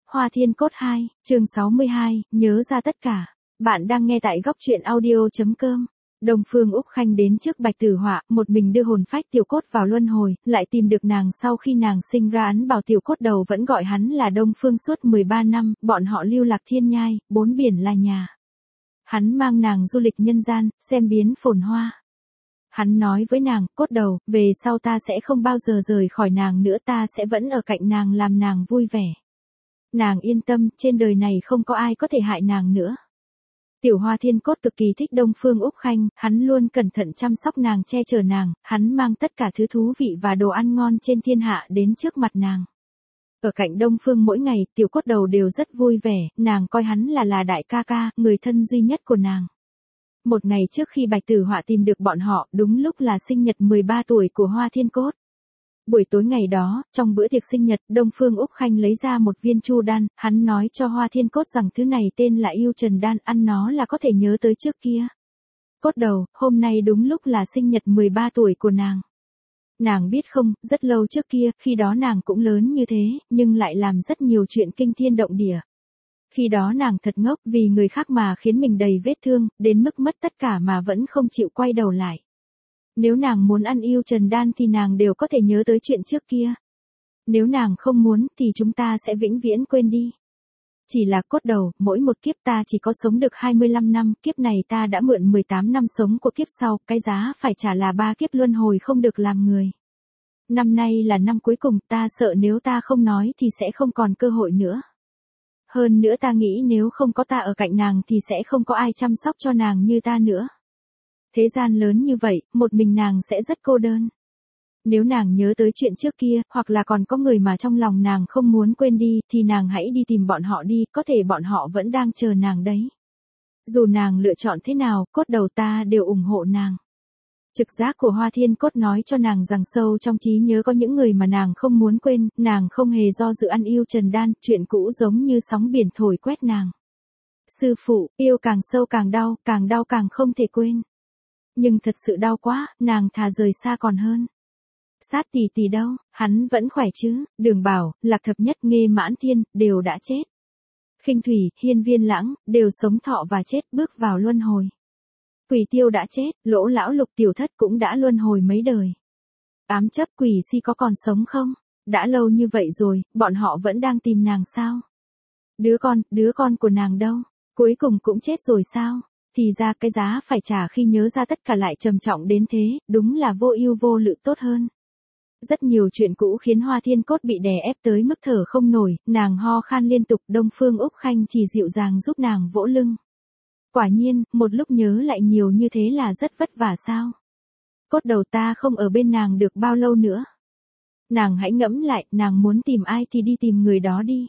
Hoa Thiên Cốt 2, chương 62, nhớ ra tất cả. Bạn đang nghe tại góc truyện audio.com. Đông Phương Úc Khanh đến trước Bạch Tử Họa, một mình đưa hồn phách Tiểu Cốt vào luân hồi, lại tìm được nàng sau khi nàng sinh ra ấn bảo Tiểu Cốt đầu vẫn gọi hắn là Đông Phương suốt 13 năm, bọn họ lưu lạc thiên nhai, bốn biển là nhà. Hắn mang nàng du lịch nhân gian, xem biến phồn hoa. Hắn nói với nàng, Cốt đầu, về sau ta sẽ không bao giờ rời khỏi nàng nữa, ta sẽ vẫn ở cạnh nàng làm nàng vui vẻ. Nàng yên tâm, trên đời này không có ai có thể hại nàng nữa. Tiểu Hoa Thiên Cốt cực kỳ thích Đông Phương Úc Khanh, hắn luôn cẩn thận chăm sóc nàng, che chở nàng, hắn mang tất cả thứ thú vị và đồ ăn ngon trên thiên hạ đến trước mặt nàng. Ở cạnh Đông Phương mỗi ngày, Tiểu Cốt đầu đều rất vui vẻ, nàng coi hắn là đại ca ca, người thân duy nhất của nàng. Một ngày trước khi Bạch Tử Họa tìm được bọn họ, đúng lúc là sinh nhật 13 tuổi của Hoa Thiên Cốt. Buổi tối ngày đó, trong bữa tiệc sinh nhật, Đông Phương Úc Khanh lấy ra một viên chu đan, hắn nói cho Hoa Thiên Cốt rằng thứ này tên là Yêu Trần Đan, ăn nó là có thể nhớ tới trước kia. Cốt đầu, hôm nay đúng lúc là sinh nhật 13 tuổi của nàng. Nàng biết không, rất lâu trước kia, khi đó nàng cũng lớn như thế, nhưng lại làm rất nhiều chuyện kinh thiên động địa. Khi đó nàng thật ngốc vì người khác mà khiến mình đầy vết thương, đến mức mất tất cả mà vẫn không chịu quay đầu lại. Nếu nàng muốn ăn Yêu Trần Đan thì nàng đều có thể nhớ tới chuyện trước kia. Nếu nàng không muốn thì chúng ta sẽ vĩnh viễn quên đi. Chỉ là Cốt đầu, mỗi một kiếp ta chỉ có sống được 25 năm, kiếp này ta đã mượn 18 năm sống của kiếp sau, cái giá phải trả là 3 kiếp luân hồi không được làm người. Năm nay là năm cuối cùng, ta sợ nếu ta không nói thì sẽ không còn cơ hội nữa. Hơn nữa ta nghĩ nếu không có ta ở cạnh nàng thì sẽ không có ai chăm sóc cho nàng như ta nữa. Thế gian lớn như vậy, một mình nàng sẽ rất cô đơn. Nếu nàng nhớ tới chuyện trước kia, hoặc là còn có người mà trong lòng nàng không muốn quên đi, thì nàng hãy đi tìm bọn họ đi, có thể bọn họ vẫn đang chờ nàng đấy. Dù nàng lựa chọn thế nào, Cốt đầu ta đều ủng hộ nàng. Trực giác của Hoa Thiên Cốt nói cho nàng rằng sâu trong trí nhớ có những người mà nàng không muốn quên, nàng không hề do dự ăn Yêu Trần Đan, chuyện cũ giống như sóng biển thổi quét nàng. Sư phụ, yêu càng sâu càng đau càng không thể quên. Nhưng thật sự đau quá, nàng thà rời xa còn hơn. Sát tỷ tỷ đâu, hắn vẫn khỏe chứ, Đường Bảo, Lạc Thập Nhất, Nghê Mãn Thiên, đều đã chết. Khinh Thủy, Hiên Viên Lãng, đều sống thọ và chết bước vào luân hồi. Quỷ Tiêu đã chết, Lỗ Lão Lục Tiểu Thất cũng đã luân hồi mấy đời. Ám Chấp Quỷ Si có còn sống không? Đã lâu như vậy rồi, bọn họ vẫn đang tìm nàng sao? Đứa con của nàng đâu? Cuối cùng cũng chết rồi sao? Thì ra cái giá phải trả khi nhớ ra tất cả lại trầm trọng đến thế, đúng là vô ưu vô lự tốt hơn. Rất nhiều chuyện cũ khiến Hoa Thiên Cốt bị đè ép tới mức thở không nổi, nàng ho khan liên tục, Đông Phương Úc Khanh chỉ dịu dàng giúp nàng vỗ lưng. Quả nhiên, một lúc nhớ lại nhiều như thế là rất vất vả sao? Cốt đầu ta không ở bên nàng được bao lâu nữa. Nàng hãy ngẫm lại, nàng muốn tìm ai thì đi tìm người đó đi.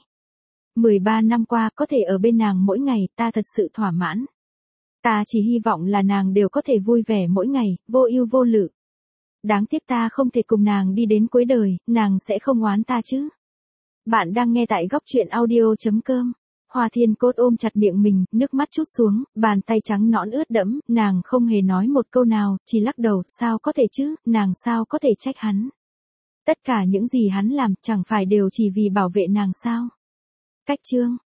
13 năm qua có thể ở bên nàng mỗi ngày, ta thật sự thỏa mãn. Ta chỉ hy vọng là nàng đều có thể vui vẻ mỗi ngày, vô ưu vô lự. Đáng tiếc ta không thể cùng nàng đi đến cuối đời, nàng sẽ không oán ta chứ. Bạn đang nghe tại góc truyện audio.com. Hoa Thiên Cốt ôm chặt miệng mình, nước mắt trút xuống, bàn tay trắng nõn ướt đẫm, nàng không hề nói một câu nào, chỉ lắc đầu, sao có thể chứ, nàng sao có thể trách hắn. Tất cả những gì hắn làm, chẳng phải đều chỉ vì bảo vệ nàng sao. Cách chương.